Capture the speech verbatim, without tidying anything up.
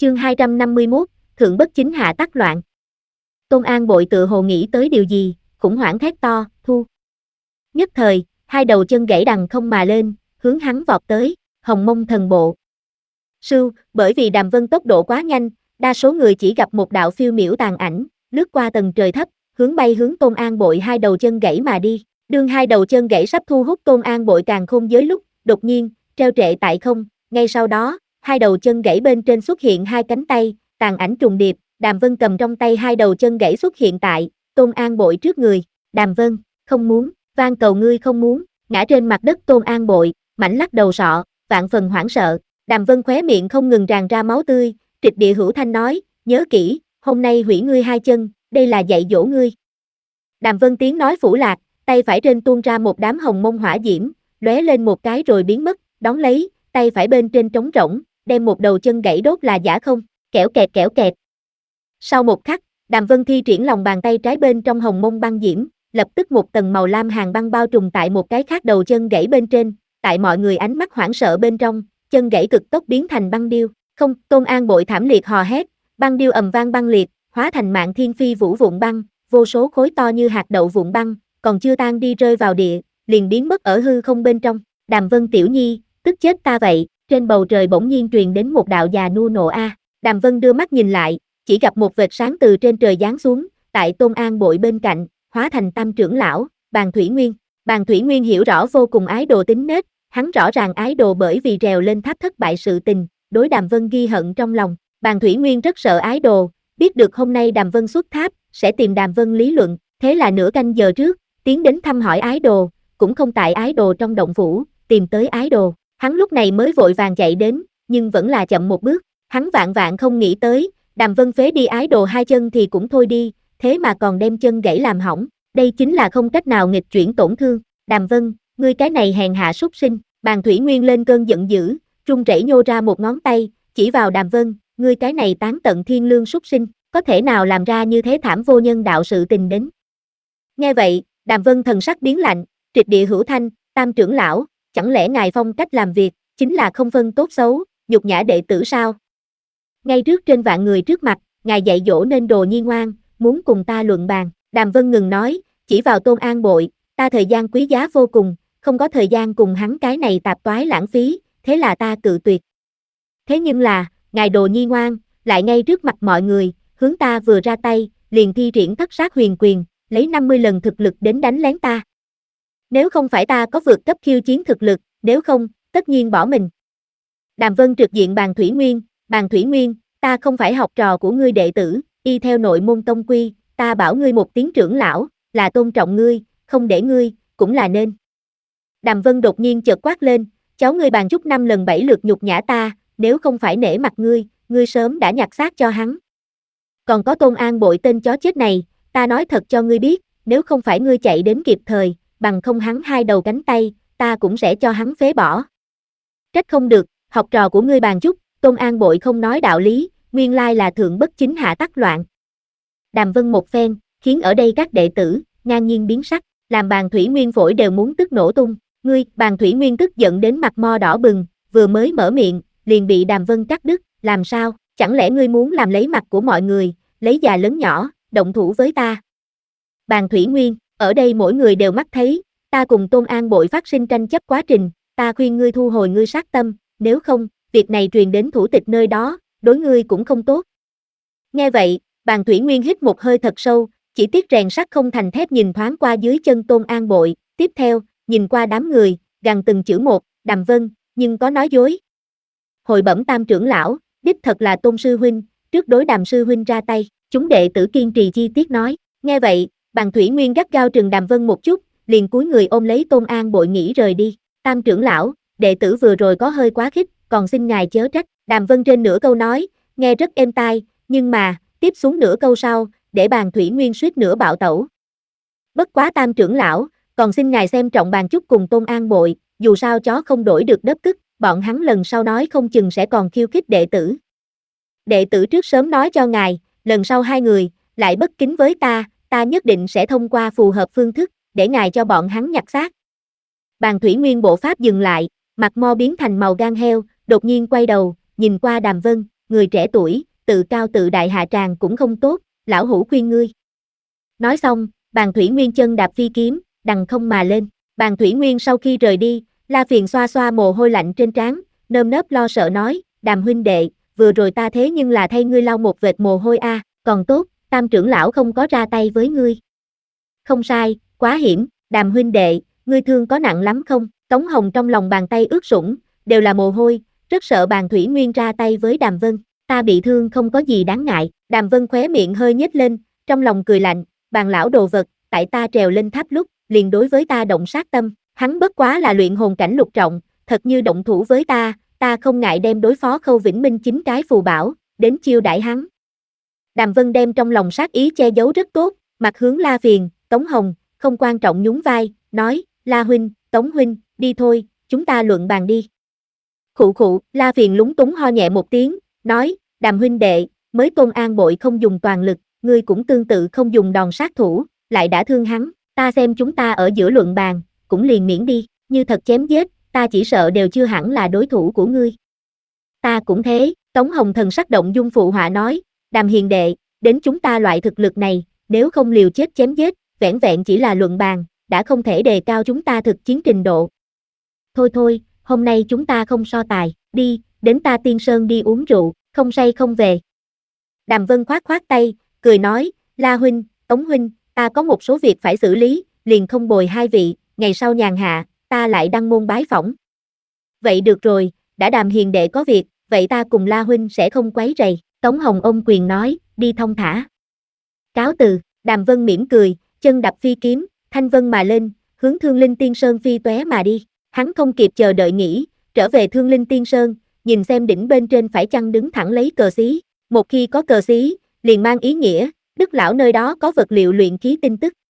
Chương hai trăm năm mươi mốt, Thượng bất chính hạ tắc loạn. Tôn An Bội tự hồ nghĩ tới điều gì, khủng hoảng thét to, thu. Nhất thời, hai đầu chân gãy đằng không mà lên, hướng hắn vọt tới, Hồng Mông Thần Bộ. Sưu, bởi vì Đàm Vân tốc độ quá nhanh, đa số người chỉ gặp một đạo phiêu miểu tàn ảnh, lướt qua tầng trời thấp, hướng bay hướng Tôn An Bội hai đầu chân gãy mà đi. Đương hai đầu chân gãy sắp thu hút Tôn An Bội càn khôn giới lúc, đột nhiên, treo trệ tại không, ngay sau đó, hai đầu chân gãy bên trên xuất hiện hai cánh tay, tàn ảnh trùng điệp, Đàm Vân cầm trong tay hai đầu chân gãy xuất hiện tại Tôn An Bội trước người. Đàm Vân, không muốn, van cầu ngươi không muốn. Ngã trên mặt đất Tôn An Bội, mảnh lắc đầu sọ, vạn phần hoảng sợ. Đàm Vân khóe miệng không ngừng tràn ra máu tươi, trịch địa hữu thanh nói, nhớ kỹ, hôm nay hủy ngươi hai chân, đây là dạy dỗ ngươi. Đàm Vân tiếng nói phủ lạc, tay phải trên tuôn ra một đám hồng mông hỏa diễm, lóe lên một cái rồi biến mất, đón lấy, tay phải bên trên trống rỗng, đem một đầu chân gãy đốt là giả không, kẽo kẹt kẽo kẹt. Sau một khắc, Đàm Vân thi triển lòng bàn tay trái bên trong hồng mông băng diễm, lập tức một tầng màu lam hàng băng bao trùm tại một cái khác đầu chân gãy bên trên, tại mọi người ánh mắt hoảng sợ bên trong, chân gãy cực tốc biến thành băng điêu. Không, Tôn An Bội thảm liệt hò hét, băng điêu ầm vang băng liệt, hóa thành mạng thiên phi vũ vụn băng, vô số khối to như hạt đậu vụn băng, còn chưa tan đi rơi vào địa, liền biến mất ở hư không bên trong. Đàm Vân tiểu nhi, tức chết ta vậy. Trên bầu trời bỗng nhiên truyền đến một đạo già nua nộ a. Đàm Vân đưa mắt nhìn lại, chỉ gặp một vệt sáng từ trên trời giáng xuống, tại Tôn An Bội bên cạnh, hóa thành Tam trưởng lão, Bàn Thủy Nguyên. Bàn Thủy Nguyên hiểu rõ vô cùng ái đồ tính nết, hắn rõ ràng ái đồ bởi vì trèo lên tháp thất bại sự tình, đối Đàm Vân ghi hận trong lòng. Bàn Thủy Nguyên rất sợ ái đồ, biết được hôm nay Đàm Vân xuất tháp, sẽ tìm Đàm Vân lý luận, thế là nửa canh giờ trước, tiến đến thăm hỏi ái đồ, cũng không tại ái đồ trong động phủ, tìm tới ái đồ. Hắn lúc này mới vội vàng chạy đến, nhưng vẫn là chậm một bước, hắn vạn vạn không nghĩ tới, Đàm Vân phế đi ái đồ hai chân thì cũng thôi đi, thế mà còn đem chân gãy làm hỏng, đây chính là không cách nào nghịch chuyển tổn thương. Đàm Vân, ngươi cái này hèn hạ súc sinh. Bàn Thủy Nguyên lên cơn giận dữ, run rẩy nhô ra một ngón tay, chỉ vào Đàm Vân, ngươi cái này tán tận thiên lương súc sinh, có thể nào làm ra như thế thảm vô nhân đạo sự tình đến. Nghe vậy, Đàm Vân thần sắc biến lạnh, trịch địa hữu thanh, Tam trưởng lão, chẳng lẽ ngài phong cách làm việc, chính là không phân tốt xấu, nhục nhã đệ tử sao? Ngay trước trên vạn người trước mặt, ngài dạy dỗ nên đồ nhi ngoan, muốn cùng ta luận bàn. Đàm Vân ngừng nói, chỉ vào Tôn An Bội, ta thời gian quý giá vô cùng, không có thời gian cùng hắn cái này tạp toái lãng phí, thế là ta cự tuyệt. Thế nhưng là, ngài đồ nhi ngoan, lại ngay trước mặt mọi người, hướng ta vừa ra tay, liền thi triển thất sát huyền quyền, lấy năm mươi lần thực lực đến đánh lén ta. Nếu không phải ta có vượt cấp khiêu chiến thực lực, nếu không, tất nhiên bỏ mình. Đàm Vân trực diện Bàn Thủy Nguyên, Bàn Thủy Nguyên, ta không phải học trò của ngươi đệ tử, y theo nội môn tông quy, ta bảo ngươi một tiếng trưởng lão, là tôn trọng ngươi, không để ngươi, cũng là nên. Đàm Vân đột nhiên chợt quát lên, cháu ngươi Bàn Trúc năm lần bảy lượt nhục nhã ta, nếu không phải nể mặt ngươi, ngươi sớm đã nhặt xác cho hắn. Còn có Tôn An Bội tên chó chết này, ta nói thật cho ngươi biết, nếu không phải ngươi chạy đến kịp thời, bằng không hắn hai đầu cánh tay, ta cũng sẽ cho hắn phế bỏ. Trách không được, học trò của ngươi Bàn Trúc, Tôn An Bội không nói đạo lý, nguyên lai là thượng bất chính hạ tắc loạn. Đàm Vân một phen, khiến ở đây các đệ tử, ngang nhiên biến sắc, làm Bàn Thủy Nguyên phổi đều muốn tức nổ tung. Ngươi, Bàn Thủy Nguyên tức giận đến mặt mo đỏ bừng, vừa mới mở miệng, liền bị Đàm Vân cắt đứt, làm sao, chẳng lẽ ngươi muốn làm lấy mặt của mọi người, lấy già lớn nhỏ, động thủ với ta? Bàn Thủy Nguyên, ở đây mỗi người đều mắt thấy, ta cùng Tôn An Bội phát sinh tranh chấp quá trình, ta khuyên ngươi thu hồi ngươi sát tâm, nếu không, việc này truyền đến thủ tịch nơi đó, đối ngươi cũng không tốt. Nghe vậy, Bàn Thủy Nguyên hít một hơi thật sâu, chỉ tiếc rèn sắt không thành thép nhìn thoáng qua dưới chân Tôn An Bội, tiếp theo, nhìn qua đám người, gằn từng chữ một, Đàm Vân, nhưng có nói dối. Hồi bẩm Tam trưởng lão, đích thật là Tôn sư huynh, trước đối Đàm sư huynh ra tay, chúng đệ tử kiên trì chi tiết nói. Nghe vậy, Bàn Thủy Nguyên gắt gao trừng Đàm Vân một chút, liền cúi người ôm lấy Tôn An Bội nghĩ rời đi. Tam trưởng lão, đệ tử vừa rồi có hơi quá khích, còn xin ngài chớ trách. Đàm Vân trên nửa câu nói, nghe rất êm tai, nhưng mà, tiếp xuống nửa câu sau, để Bàn Thủy Nguyên suýt nửa bạo tẩu. Bất quá Tam trưởng lão, còn xin ngài xem trọng Bàn Trúc cùng Tôn An Bội, dù sao chó không đổi được đớp tức, bọn hắn lần sau nói không chừng sẽ còn khiêu khích đệ tử. Đệ tử trước sớm nói cho ngài, lần sau hai người, lại bất kính với ta, ta nhất định sẽ thông qua phù hợp phương thức, để ngài cho bọn hắn nhặt xác. Bàn Thủy Nguyên bộ pháp dừng lại, mặt mo biến thành màu gan heo, đột nhiên quay đầu, nhìn qua Đàm Vân, người trẻ tuổi, tự cao tự đại hạ tràng cũng không tốt, lão hủ khuyên ngươi. Nói xong, Bàn Thủy Nguyên chân đạp phi kiếm, đằng không mà lên. Bàn Thủy Nguyên sau khi rời đi, La Phiền xoa xoa mồ hôi lạnh trên trán, nơm nớp lo sợ nói, Đàm huynh đệ, vừa rồi ta thế nhưng là thay ngươi lau một vệt mồ hôi a, còn tốt, Tam trưởng lão không có ra tay với ngươi. Không sai, quá hiểm, Đàm huynh đệ, ngươi thương có nặng lắm không? Tống Hồng trong lòng bàn tay ướt sũng, đều là mồ hôi, rất sợ Bàn Thủy Nguyên ra tay với Đàm Vân. Ta bị thương không có gì đáng ngại. Đàm Vân khóe miệng hơi nhếch lên, trong lòng cười lạnh, Bàn lão đồ vật, tại ta trèo lên tháp lúc, liền đối với ta động sát tâm, hắn bất quá là luyện hồn cảnh lục trọng, thật như động thủ với ta, ta không ngại đem đối phó Khâu Vĩnh Minh chín cái phù bảo, đến chiêu đãi hắn. Đàm Vân đem trong lòng sát ý che giấu rất tốt, mặt hướng La Phiền, Tống Hồng, không quan trọng nhún vai, nói, La huynh, Tống huynh, đi thôi, chúng ta luận bàn đi. Khụ khụ, La Phiền lúng túng ho nhẹ một tiếng, nói, Đàm huynh đệ, mới Tôn An bội không dùng toàn lực, ngươi cũng tương tự không dùng đòn sát thủ, lại đã thương hắn, ta xem chúng ta ở giữa luận bàn, cũng liền miễn đi, như thật chém giết, ta chỉ sợ đều chưa hẳn là đối thủ của ngươi. Ta cũng thế, Tống Hồng thần sắc động dung phụ họa nói, Đàm hiền đệ, đến chúng ta loại thực lực này, nếu không liều chết chém giết, vẻn vẹn chỉ là luận bàn, đã không thể đề cao chúng ta thực chiến trình độ. Thôi thôi, hôm nay chúng ta không so tài, đi, đến ta Tiên Sơn đi uống rượu, không say không về. Đàm Vân khoát khoát tay, cười nói, La huynh, Tống huynh, ta có một số việc phải xử lý, liền không bồi hai vị, ngày sau nhàn hạ, ta lại đăng môn bái phỏng. Vậy được rồi, đã Đàm hiền đệ có việc, vậy ta cùng La huynh sẽ không quấy rầy. Tống Hồng ôm quyền nói, đi thông thả. Cáo từ, Đàm Vân mỉm cười, chân đạp phi kiếm, thanh vân mà lên, hướng Thương Linh Tiên Sơn phi tóe mà đi. Hắn không kịp chờ đợi nghỉ, trở về Thương Linh Tiên Sơn, nhìn xem đỉnh bên trên phải chăng đứng thẳng lấy cờ xí. Một khi có cờ xí, liền mang ý nghĩa, Đức lão nơi đó có vật liệu luyện khí tin tức.